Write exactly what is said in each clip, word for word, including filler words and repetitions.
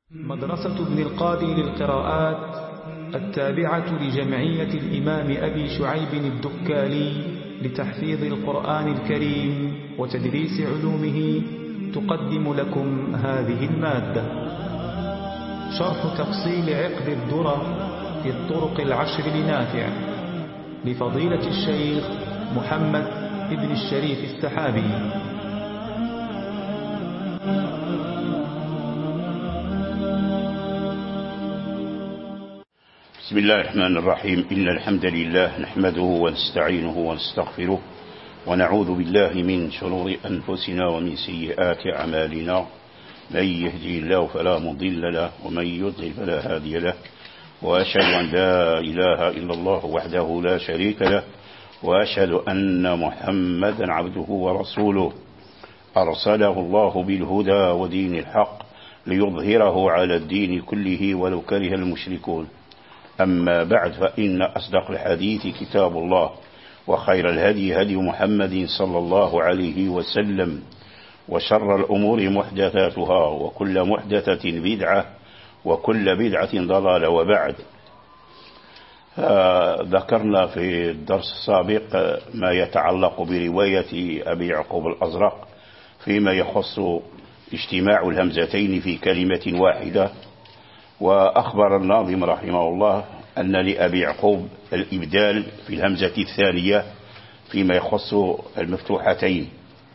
مدرسة ابن القاضي للقراءات التابعة لجمعية الإمام أبي شعيب الدكالي لتحفيظ القرآن الكريم وتدريس علومه تقدم لكم هذه المادة. شرح تفصيل عقد الدرر في الطرق العشر لنافع لفضيلة الشيخ محمد ابن الشريف السحابي. بسم الله الرحمن الرحيم. إن الحمد لله نحمده ونستعينه ونستغفره ونعوذ بالله من شرور أنفسنا ومن سيئات أعمالنا. من يهدي الله فلا مضل له ومن يضلل فلا هادي له، وأشهد أن لا إله إلا الله وحده لا شريك له، وأشهد أن محمدا عبده ورسوله أرسله الله بالهدى ودين الحق ليظهره على الدين كله ولو كره المشركون. أما بعد، فإن أصدق الحديث كتاب الله، وخير الهدي هدي محمد صلى الله عليه وسلم، وشر الأمور محدثاتها، وكل محدثة بدعة، وكل بدعة ضلالة. وبعد، ذكرنا في الدرس السابق ما يتعلق برواية أبي يعقوب الأزرق فيما يخص اجتماع الهمزتين في كلمة واحدة. وأخبر الناظم رحمه الله أن لأبي يعقوب الإبدال في الهمزة الثانية فيما يخص المفتوحتين،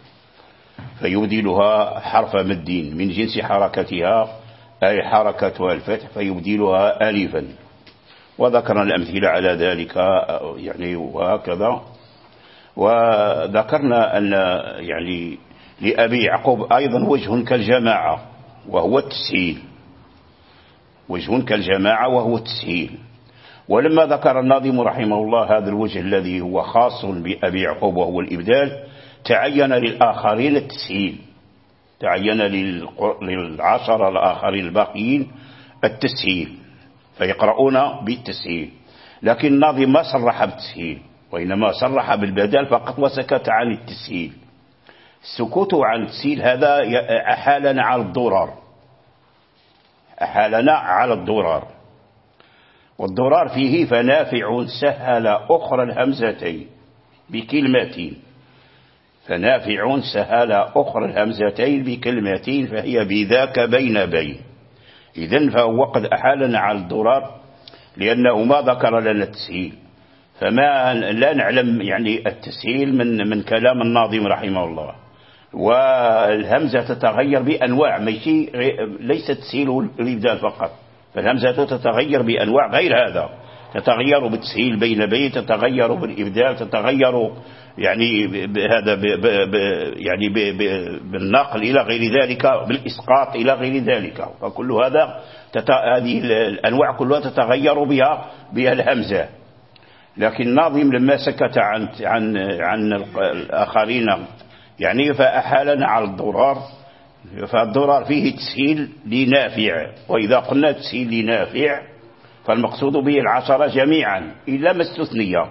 فيبدلها حرف مد من جنس حركتها، أي حركة الفتح، فيبدلها ألفا. وذكرنا الأمثلة على ذلك يعني وهكذا. وذكرنا أن يعني لأبي يعقوب أيضا وجه كالجماعة وهو التسهيل، وجه كالجماعة وهو التسهيل. ولما ذكر الناظم رحمه الله هذا الوجه الذي هو خاص بأبي يعقوب وهو الإبدال، تعين للآخرين التسهيل، تعين للعشر الآخرين الباقيين التسهيل، فيقرؤون بالتسهيل. لكن الناظم ما صرح بالتسهيل، وإنما صرح بالبدل فقط وسكت عن التسهيل. السكوت عن التسهيل هذا أحالنا على الضرر، أحالنا على الضرر. والضرر فيه فنافع سهل أخرى الهمزتين بكلمتين، فنافع سهل أخرى الهمزتين بكلمتين، فهي بذاك بين بين. إذن فهو قد أحالنا على الضرر لأنه ما ذكر لنا التسهيل، فما لا نعلم يعني التسهيل من من كلام الناظم رحمه الله. والهمزة تتغير بأنواع، ماشي ليس تسهيل الإبدال فقط، فالهمزة تتغير بأنواع غير هذا، تتغير بالتسهيل بين بين، تتغير بالإبدال، تتغير يعني بهذا ب ب يعني ب ب بالنقل إلى غير ذلك، بالإسقاط إلى غير ذلك. فكل هذا هذه الأنواع كلها تتغير بها بها الهمزة. لكن الناظم لما سكت عن عن عن الآخرين يعني فأحالنا على الضرار، فالضرار فيه تسهيل لنافع. وإذا قلنا تسهيل لنافع فالمقصود به العشرة جميعا إلا ما استثنية،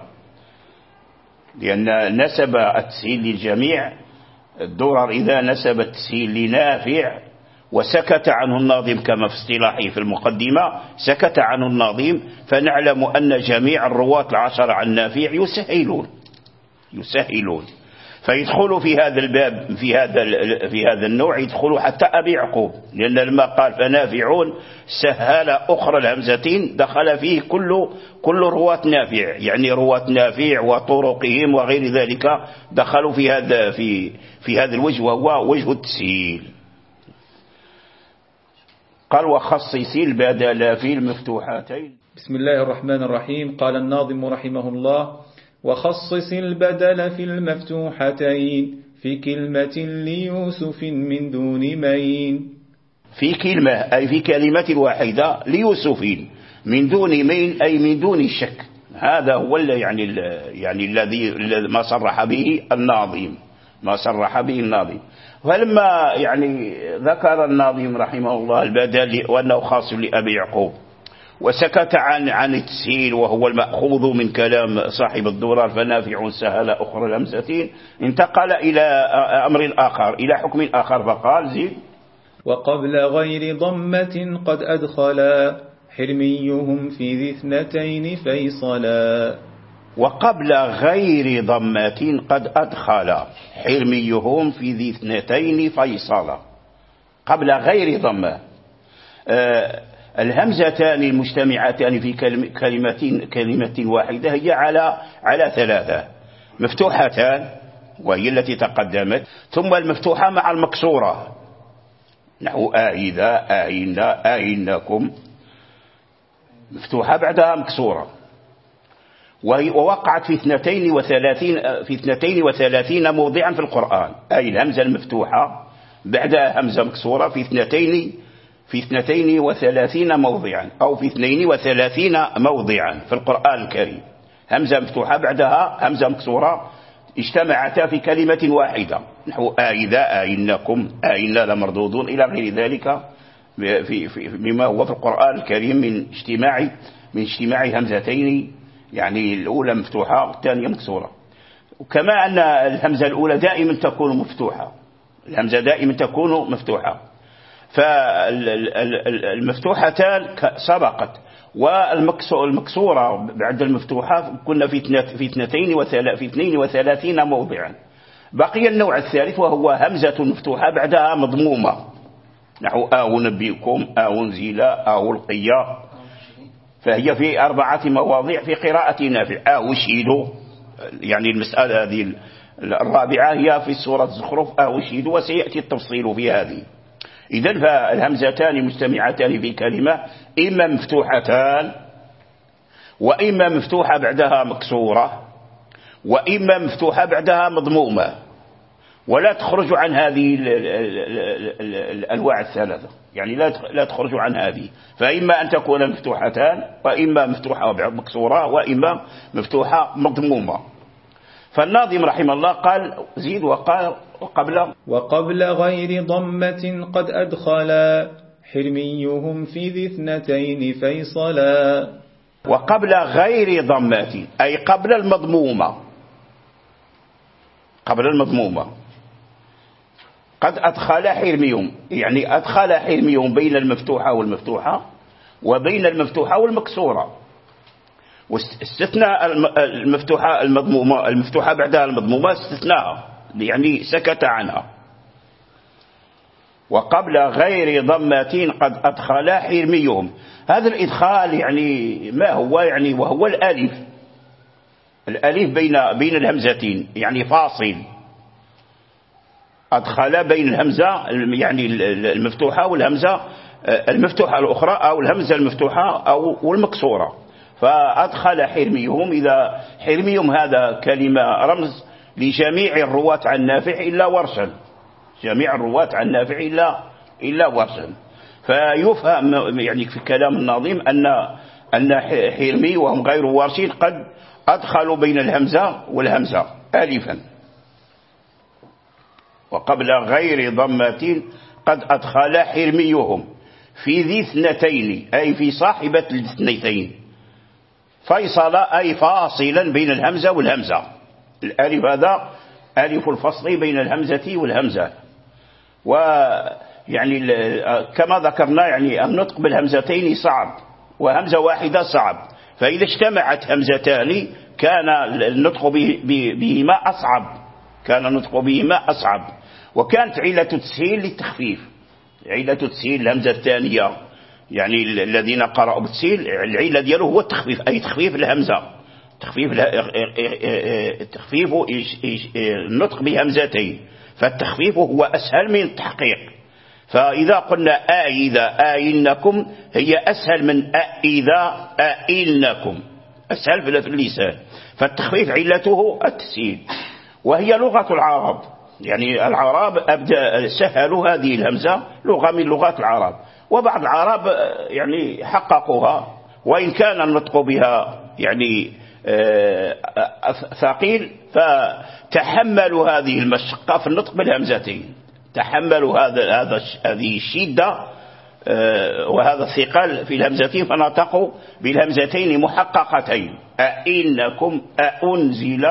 لأن نسب التسهيل للجميع. الضرر إذا نسب التسهيل لنافع وسكت عنه الناظم كما في اصطلاحه في المقدمة، سكت عنه الناظم، فنعلم أن جميع الرواة العشرة عن نافع يسهلون يسهلون فيدخل في هذا الباب في هذا في هذا النوع يدخل حتى أبي يعقوب، لأن لما قال فنافعون سهل أخرى الهمزتين دخل فيه كل كل رواة نافع، يعني رواة نافع وطرقهم وغير ذلك دخلوا في هذا في في هذا الوجه وهو وجه التسهيل. قال وخصصي البدل في المفتوحتين. بسم الله الرحمن الرحيم. قال الناظم رحمه الله: وخصص البدل في المفتوحتين في كلمة ليوسف من دون مين. في كلمة أي في كلمة واحدة ليوسف من دون مين، أي من دون شك. هذا هو يعني يعني الذي ما صرح به الناظم، ما صرح به الناظم. فلما يعني ذكر الناظم رحمه الله البدل وأنه خاص لأبي يعقوب، وسكت عن عن التسهيل وهو المأخوذ من كلام صاحب الدرر فنافع سهل أخرى الهمزتين، انتقل إلى أمر آخر، إلى حكم آخر، فقال زيد وقبل غير ضمة قد أدخلا حرميهم في ذي اثنتين فيصلا. وقبل غير ضمة قد أدخل حرميهم في ذي اثنتين فيصلا. قبل غير ضمة آه الهمزتان المجتمعتان في كلمة كلمة واحدة هي على على ثلاثة: مفتوحتان وهي التي تقدمت، ثم المفتوحة مع المكسورة نحو آئذا آئنا آئنكم، مفتوحة بعدها مكسورة، ووقعت في اثنتين وثلاثين في اثنتين وثلاثين موضعا في القرآن، أي الهمزة المفتوحة بعدها همزة مكسورة في اثنتين في اثنتين وثلاثين موضعا أو في اثنين وثلاثين موضعا في القرآن الكريم، همزة مفتوحة بعدها همزة مكسورة اجتمعتا في كلمة واحدة نحو آئذا آئنكم آئنا لمردودون إلى غير ذلك في في مما هو في القرآن الكريم من اجتماع من اجتماع همزتين، يعني الأولى مفتوحة والثانية مكسورة. وكما أن الهمزة الأولى دائما تكون مفتوحة، الهمزة دائما تكون مفتوحة، فالمفتوحتان سبقت، والمكسورة بعد المفتوحة كنا في في اثنتين في اثنين وثلاثين موضعا. بقي النوع الثالث وهو همزة مفتوحة بعدها مضمومة نحو آو نبيكم آو نزيلا آو القيا، فهي في أربعة مواضع في قراءة نافع. آو شيدو، يعني المسألة هذه الرابعة هي في سورة الزخرف آو شيدو، وسيأتي التفصيل في هذه. إذن فالهمزتان مجتمعتان في كلمة إما مفتوحتان وإما مفتوحة بعدها مكسورة وإما مفتوحة بعدها مضمومة، ولا تخرج عن هذه الأنواع الثلاثة، يعني لا تخرج عن هذه، فإما أن تكون مفتوحتان وإما مفتوحة مكسورة وإما مفتوحة مضمومة. فالناظم رحمه الله قال زيد وقال وقبل وقبل غير ضمة قد أدخلا حرميهم في ذي اثنتين فيصلا. وقبل غير ضمة أي قبل المضمومة، قبل المضمومة قد أدخل حرميهم، يعني أدخل حرميهم بين المفتوحة والمفتوحة وبين المفتوحة والمكسورة، واستثناء المفتوحة المضمومة المفتوحة بعدها المضمومة استثناءها، يعني سكت عنها. وقبل غير ضمة قد أدخل حرميهم، هذا الإدخال يعني ما هو؟ يعني وهو الألف، الألف بين بين الهمزتين، يعني فاصل، أدخل بين الهمزة يعني المفتوحة والهمزة المفتوحة الأخرى أو الهمزة المفتوحة أو المكسورة. فأدخل حرميهم، إذا حرميهم هذا كلمة رمز لجميع الرواة عن نافع إلا ورشا، جميع الرواة عن نافع إلا إلا ورشا. فيفهم يعني في كلام الناظم أن أن حرمي وهم غير ورشين قد أدخلوا بين الهمزة والهمزة ألفا. وقبل غير ضمة قد أدخل حرميهم في ذي اثنتين أي في صاحبة الاثنتين، فيصل أي فاصلا بين الهمزة والهمزة. الألف هذا ألف الفصل بين الهمزة والهمزة، ويعني كما ذكرنا يعني النطق بالهمزتين صعب وهمزة واحدة صعب، فإذا اجتمعت همزتان كان النطق بهما أصعب، كان النطق بهما أصعب. وكانت علة تسهيل للتخفيف، علة تسهيل الهمزة الثانية، يعني الذين قرأوا بالتسهيل العلة دياله هو التخفيف، أي تخفيف الهمزة، تخفيف تخفيف النطق بهمزتين، فالتخفيف هو أسهل من التحقيق. فإذا قلنا آئذا آئنكم هي أسهل من آئذا آئنكم، أسهل في اللسان، فالتخفيف علته التسهيل. وهي لغة العرب، يعني العرب أبدأ سهلوا هذه الهمزة، لغة من لغات العرب، وبعض العرب يعني حققوها، وإن كان النطق بها يعني ثقيل فتحملوا هذه المشقة في النطق بالهمزتين، تحملوا هذا هذا هذه الشدة وهذا الثقل في الهمزتين، فنطقوا بالهمزتين محققتين، أئنكم أأنزل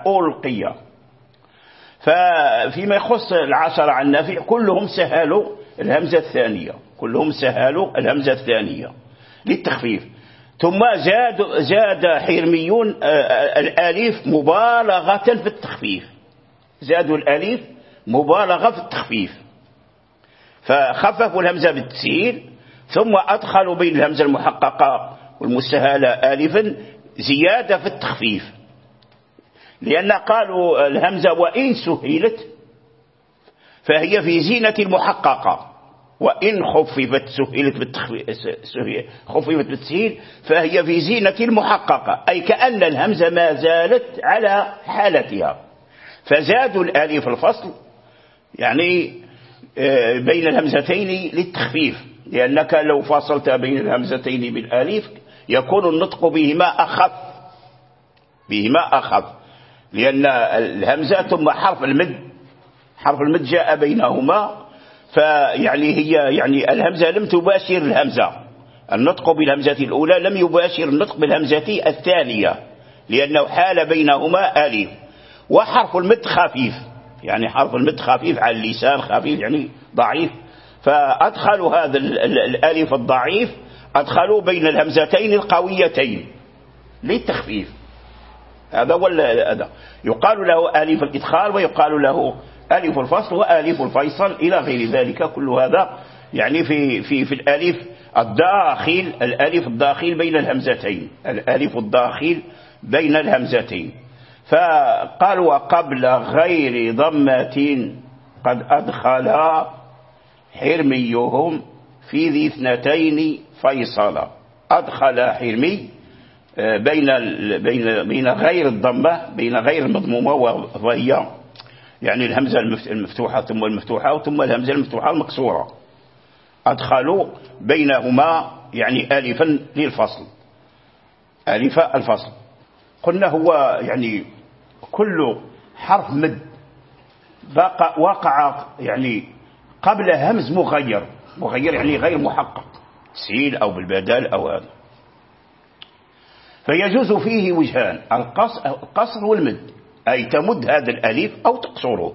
ألقي. ففيما يخص العشرة عن نافع كلهم سهلوا الهمزة الثانية، كلهم سهلوا الهمزة الثانية للتخفيف. ثم زاد زاد حرميون الألف مبالغة في التخفيف، زادوا الألف مبالغة في التخفيف، فخففوا الهمزة بالتسهيل، ثم أدخلوا بين الهمزة المحققة والمسهلة ألفا زيادة في التخفيف، لأن قالوا الهمزة وإن سهلت فهي في زينة المحققة، وإن خففت سهلت بالتخفيف خففت بالتسهيل فهي في زينة المحققة، أي كأن الهمزة ما زالت على حالتها، فزادوا الألف الفصل يعني بين الهمزتين للتخفيف، لأنك لو فاصلت بين الهمزتين بالألف يكون النطق بهما أخف بهما أخف لأن الهمزة ثم حرف المد حرف المد جاء بينهما، فيعني هي يعني الهمزة لم تباشر الهمزة، النطق بالهمزة الأولى لم يباشر النطق بالهمزة الثانية، لأنه حال بينهما ألف، وحرف المد خفيف، يعني حرف المد خفيف على اللسان، خفيف يعني ضعيف، فأدخلوا هذا الألف الضعيف أدخلوا بين الهمزتين القويتين للتخفيف. هذا ولا هذا يقال له ألف الإدخال، ويقال له ألف الفصل وألف الفيصل إلى غير ذلك. كل هذا يعني في في في الألف الداخل، الألف الداخل بين الهمزتين، الألف الداخل بين الهمزتين. فقالوا قبل غير ضمة قد أدخل حرميهم في ذي اثنتين فيصلا. أدخل حرمي بين بين بين غير الضمة، بين غير المضمومة وهي يعني الهمزة المفتوحة ثم المفتوحة ثم الهمزة المفتوحة المكسورة، أدخلوا بينهما يعني ألفا للفصل، ألف الفصل. قلنا هو يعني كل حرف مد وقع يعني قبل همز مغير، مغير يعني غير محقق، تسهيل أو بالبدال أو هذا، فيجوز فيه وجهان، القصر والمد، أي تمد هذا الألف أو تقصره،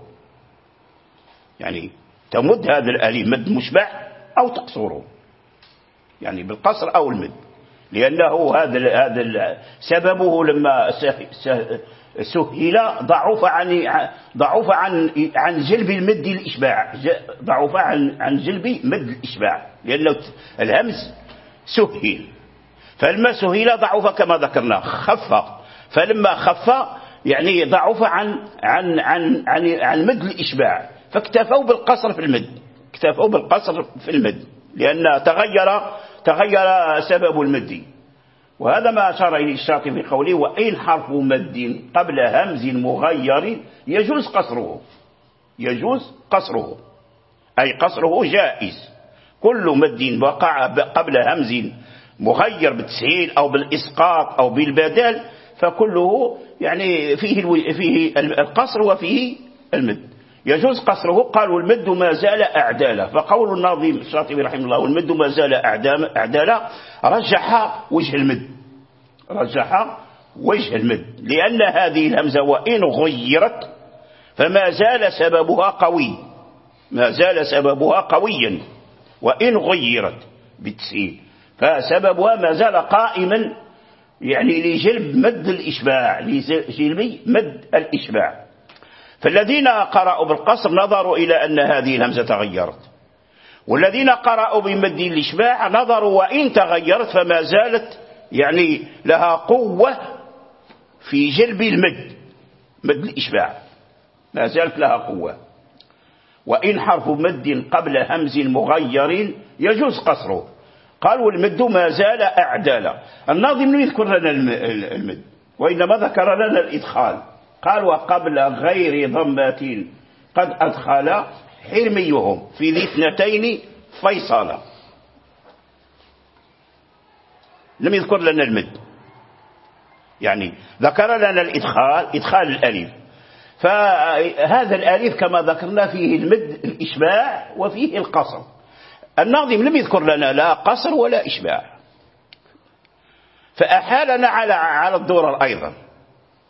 يعني تمد هذا الألف مد مشبع أو تقصره، يعني بالقصر أو المد، لأنه هذا هذا سببه لما سهل ضعف عن ضعف عن عن جلب المد الإشباع، ضعف عن عن جلب مد الإشباع، لأنه الهمز سهل، فلما سهل ضعف كما ذكرنا، خف، فلما خف يعني ضعف عن عن عن عن, عن مد الإشباع، فاكتفوا بالقصر في المد، اكتفوا بالقصر في المد، لأن تغير تغير سبب المد. وهذا ما أشار إليه الشاطبي في قوله وإن حرف مد قبل همز مغير يجوز قصره، يجوز قصره أي قصره جائز، كل مد وقع قبل همز مغير بالتسهيل أو بالإسقاط أو بالبدل فكله يعني فيه فيه القصر وفيه المد، يجوز قصره. قال والمد ما زال أعدالا، فقول الناظم الشاطبي رحمه الله والمد ما زال أعدالا رجح وجه المد، رجح وجه المد، لأن هذه الهمزة وإن غيرت فما زال سببها قوي، ما زال سببها قويا وإن غيرت بالتسهيل، فسببها ما زال قائما يعني لجلب مد الإشباع، لجلب مد الإشباع. فالذين قرأوا بالقصر نظروا إلى أن هذه الهمزة تغيرت، والذين قرأوا بمد الإشباع نظروا وإن تغيرت فما زالت يعني لها قوة في جلب المد، مد الإشباع ما زالت لها قوة. وإن حرف مد قبل همز مغير يجوز قصره. قال والمد ما زال أعدالا. الناظم لم يذكر لنا المد وإنما ذكر لنا الإدخال، قال وقبل غير ضمة قد أدخل حرميهم في ذي اثنتين فيصلا. لم يذكر لنا المد، يعني ذكر لنا الإدخال، إدخال الألف، فهذا الألف كما ذكرنا فيه المد الإشباع وفيه القصر. الناظم لم يذكر لنا لا قصر ولا إشباع، فأحالنا على على الدورة أيضا.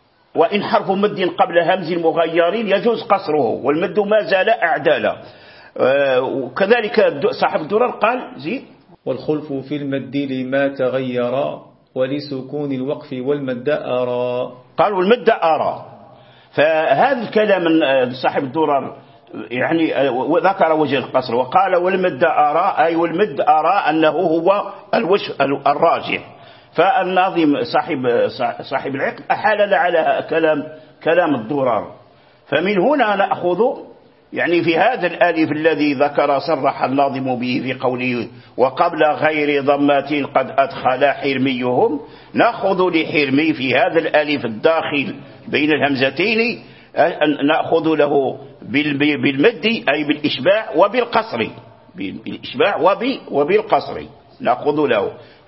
وإن حرف مد قبل همز مغير يجوز قصره والمد ما زال أعدالا. وكذلك صاحب الدرر قال زيد والخلف في المد لما تغير ولسكون الوقف والمد أرى. قال والمد أرى. فهذا الكلام من صاحب الدرر يعني ذكر وجه القصر وقال والمد أرى، أي والمد أرى أنه هو الوجه الراجح. فالناظم صاحب صاحب العقد أحال على كلام كلام الدرر. فمن هنا نأخذ يعني في هذا الألف الذي ذكر صرح الناظم به في قوله وقبل غير ضمات قد أدخل حرميهم، نأخذ لحرمي في هذا الألف الداخل بين الهمزتين نأخذ له بالمد أي بالإشباع وبالقصر، بالإشباع وبالقصر نأخذ له،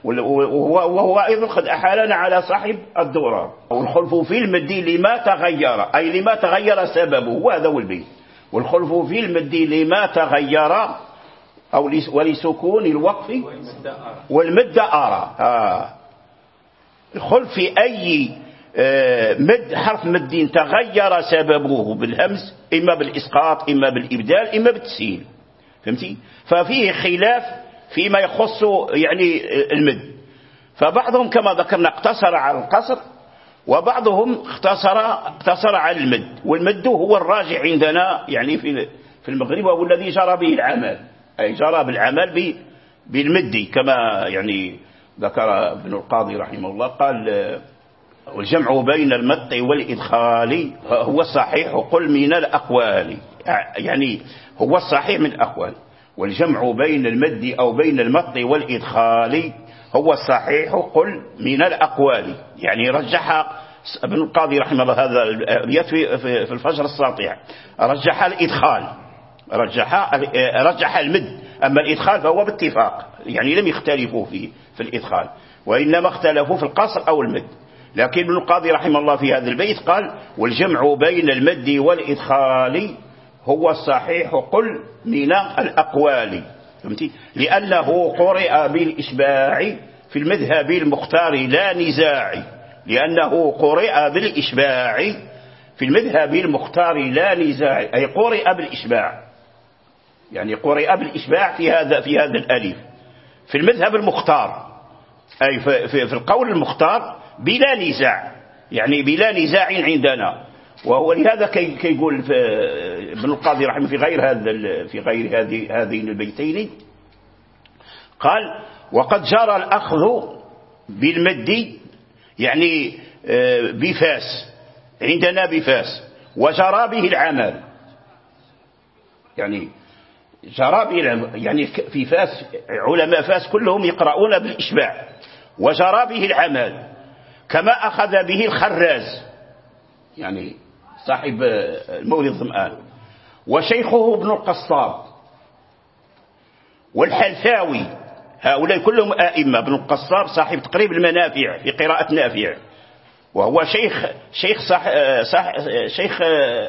وهو أيضا قد أحالنا على صاحب الدرر. والخلف في المد لما تغير، أي لما تغير سببه، وهذا هو البيت. والخلف في المد لما تغير أو ولسكون الوقف والمد أرى. آه. الخلف في أي آه مد حرف مد تغير سببه بالهمز، إما بالإسقاط إما بالإبدال إما بالتسهيل، فهمتي؟ ففيه خلاف فيما يخص يعني المد. فبعضهم كما ذكرنا اقتصر على القصر، وبعضهم اختصر اقتصر على المد. والمد هو الراجع عندنا يعني في في المغرب، وهو الذي جرى به العمل، أي جرى بالعمل بالمد كما يعني ذكر ابن القاضي رحمه الله. قال والجمع بين المط والإدخال هو الصحيح قل من الأقوال، يعني هو الصحيح من الأقوال. والجمع بين المد أو بين المط والإدخال هو الصحيح قل من الأقوال، يعني رجح ابن القاضي رحمه الله هذا الأبيات في الفجر الساطع، رجح الإدخال، رجح رجح المد. أما الإدخال فهو باتفاق، يعني لم يختلفوا فيه في الإدخال، وإنما اختلفوا في القصر أو المد. لكن ابن القاضي رحمه الله في هذا البيت قال والجمع بين المد والإدخال هو الصحيح قل من الأقوال، فهمتي؟ لأنه قرئ بالإشباع في المذهب المختار لا نزاع، لأنه قرئ بالإشباع في المذهب المختار لا نزاع، أي قرئ بالإشباع، يعني قرئ بالإشباع في هذا في هذا الألف في المذهب المختار، أي في, في, في القول المختار بلا نزاع، يعني بلا نزاع عندنا. وهو لهذا كي يقول ابن القاضي رحمه في غير هذا في غير هذه هذين البيتين قال وقد جرى الأخذ بالمد يعني بفاس، عندنا بفاس، وجرى به العمل، يعني جرى به العمل يعني في فاس علماء فاس كلهم يقرؤون بالإشباع، وجرى به العمل كما أخذ به الخراز يعني صاحب المولد الظمآن، وشيخه ابن القصاب والحلفاوي، هؤلاء كلهم آئمة. ابن القصاب صاحب تقريب المنافع في قراءة نافع، وهو شيخ شيخ صح صح شيخ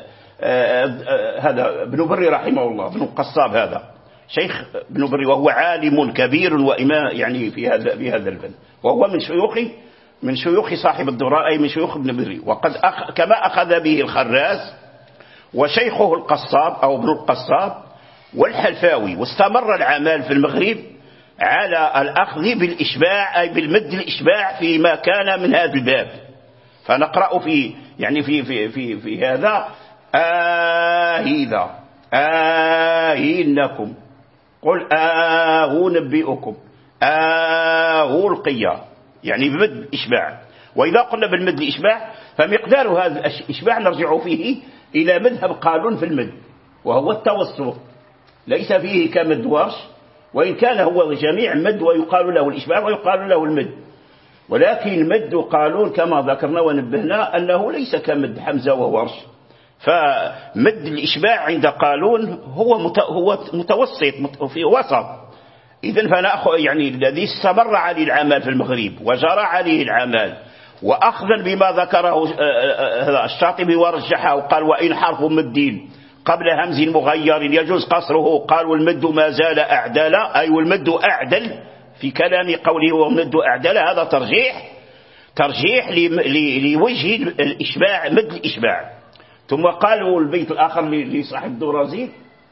هذا ابن بري رحمه الله. ابن القصاب هذا شيخ ابن بري، وهو عالم كبير وإمام يعني في هذا في هذا الفن، وهو من شيوخ من شيوخ صاحب الدراء، أي من شيوخ ابن بري. وقد أخ كما أخذ به الخراز وشيخه القصاب أو ابن القصاب والحلفاوي. واستمر العمل في المغرب على الأخذ بالإشباع، أي بالمد الإشباع فيما كان من هذا الباب. فنقرأ في يعني في في في, في هذا آهذا آهينكم قل آه نبئكم آه القيا، يعني بمد الإشباع. وإذا قلنا بالمد الإشباع فمقدار هذا الإشباع نرجع فيه إلى مذهب قالون في المد، وهو التوسط، ليس فيه كمد ورش، وإن كان هو جميع مد ويقال له الإشباع ويقال له المد، ولكن مد قالون كما ذكرنا ونبهنا أنه ليس كمد حمزة وورش. فمد الإشباع عند قالون هو هو متوسط في وسط. إذن فنأخذ يعني الذي استمر عليه العمل في المغرب وجرى عليه العمل، وأخذا بما ذكره الشاطبي ورجحه وقال وإن حرف مد قبل همز مغير يجوز قصره، قال والمد ما زال أعدل، أي والمد أعدل في كلام قوله والمد أعدل. هذا ترجيح ترجيح لوجه الإشباع، مد الإشباع. ثم قالوا البيت الآخر لصاحب الدرازي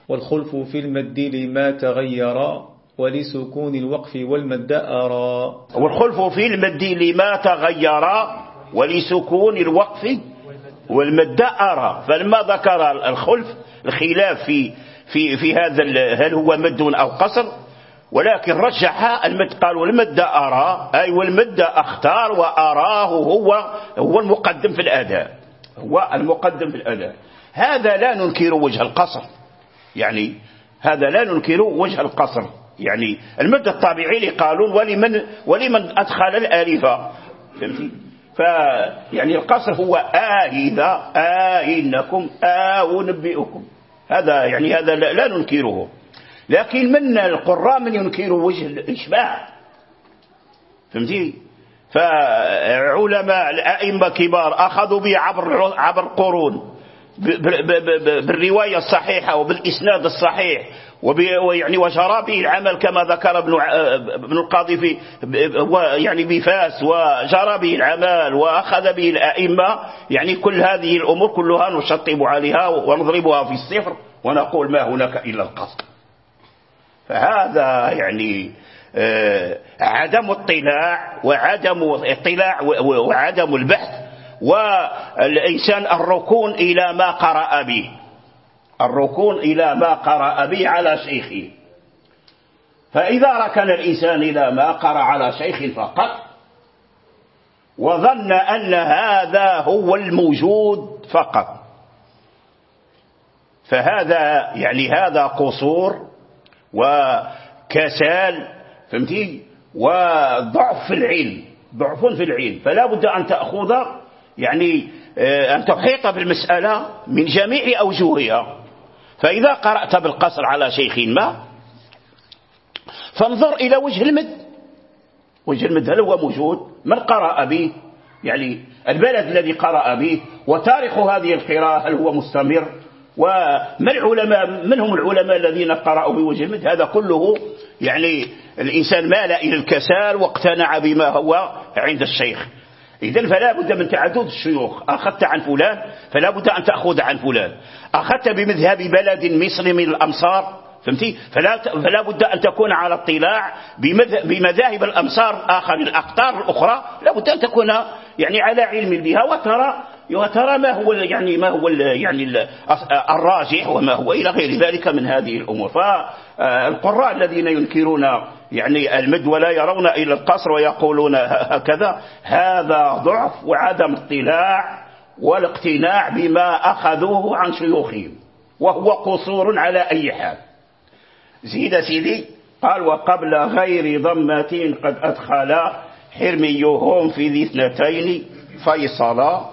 والخلف في المد لما تغير ولسكون الوقف والمد أرى. والخلف في المد لما تغير ولسكون الوقف والمد أرى. فلما ذكر الخلف الخلاف في في في هذا هل هو مد أو قصر، ولكن رجح المد قال والمد أرى أي والمد أختار وأراه هو هو المقدم في الأداء، هو المقدم في الأداء. هذا لا ننكر وجه القصر، يعني هذا لا ننكر وجه القصر، يعني المد الطبيعي اللي قالون ولمن ولمن أدخل الألف، فهمتي؟ فيعني القصر هو آه إذا آه إنكم آه أنبئكم، هذا يعني هذا لا ننكره. لكن من القراء من ينكر وجه الإشباع، فهمتي؟ فعلماء الأئمة كبار أخذوا به عبر عبر قرون بالرواية الصحيحة وبالإسناد الصحيح، ويعني وجرى به العمل كما ذكر ابن ابن القاضي في يعني بفاس، وجرى به العمل وأخذ به الأئمة. يعني كل هذه الأمور كلها نشطب عليها ونضربها في الصفر ونقول ما هناك إلا القصد. فهذا يعني عدم اطلاع وعدم اطلاع وعدم البحث، والإنسان الركون إلى ما قرأ به، الركون إلى ما قرأ به على شيخه. فإذا ركن الإنسان إلى ما قرأ على شيخ فقط وظن أن هذا هو الموجود فقط، فهذا يعني هذا قصور وكسال، فهمتي؟ وضعف في العلم، ضعف في العلم. فلا بد أن تأخذ يعني أن تحيط بالمسألة من جميع أوجهها. فإذا قرأت بالقصر على شيخ ما فانظر إلى وجه المد، وجه المد هل هو موجود؟ من قرأ به؟ يعني البلد الذي قرأ به، وتاريخ هذه القراءة هل هو مستمر؟ وما العلماء، من هم العلماء الذين قرأوا بوجه المد؟ هذا كله يعني الإنسان مال إلى الكسال واقتنع بما هو عند الشيخ. إذن فلا بد من تعدد الشيوخ، أخذت عن فلان فلا بد أن تأخذ عن فلان، أخذت بمذهب بلد مصر من الأمصار، فهمتي؟ فلا فلا بد أن تكون على اطلاع بمذاهب الأمصار آخر، الأقطار الأخرى لا بد أن تكون يعني على علم بها، وترى وترى ما هو يعني ما هو يعني الراجح وما هو إلى غير ذلك من هذه الأمور. فالقراء الذين ينكرون يعني المد ولا يرون إلا القصر ويقولون هكذا، هذا ضعف وعدم اطلاع والاقتناع بما أخذوه عن شيوخهم، وهو قصور على أي حال. زيد سيدي قال وقبل غير ضمة قد أدخل حرميهم في ذي اثنتين فيصلا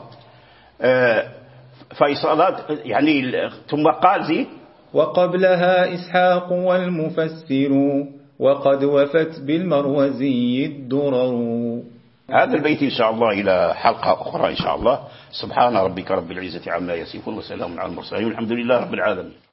فيصلات يعني. ثم قال زيد وقبلها إسحاق والمفسر وقد وفت بالمروزي الدرر. هذا البيت إن شاء الله إلى حلقة أخرى إن شاء الله. سبحان ربك رب العزة عما يصفون وسلام على المرسلين والحمد لله رب العالمين.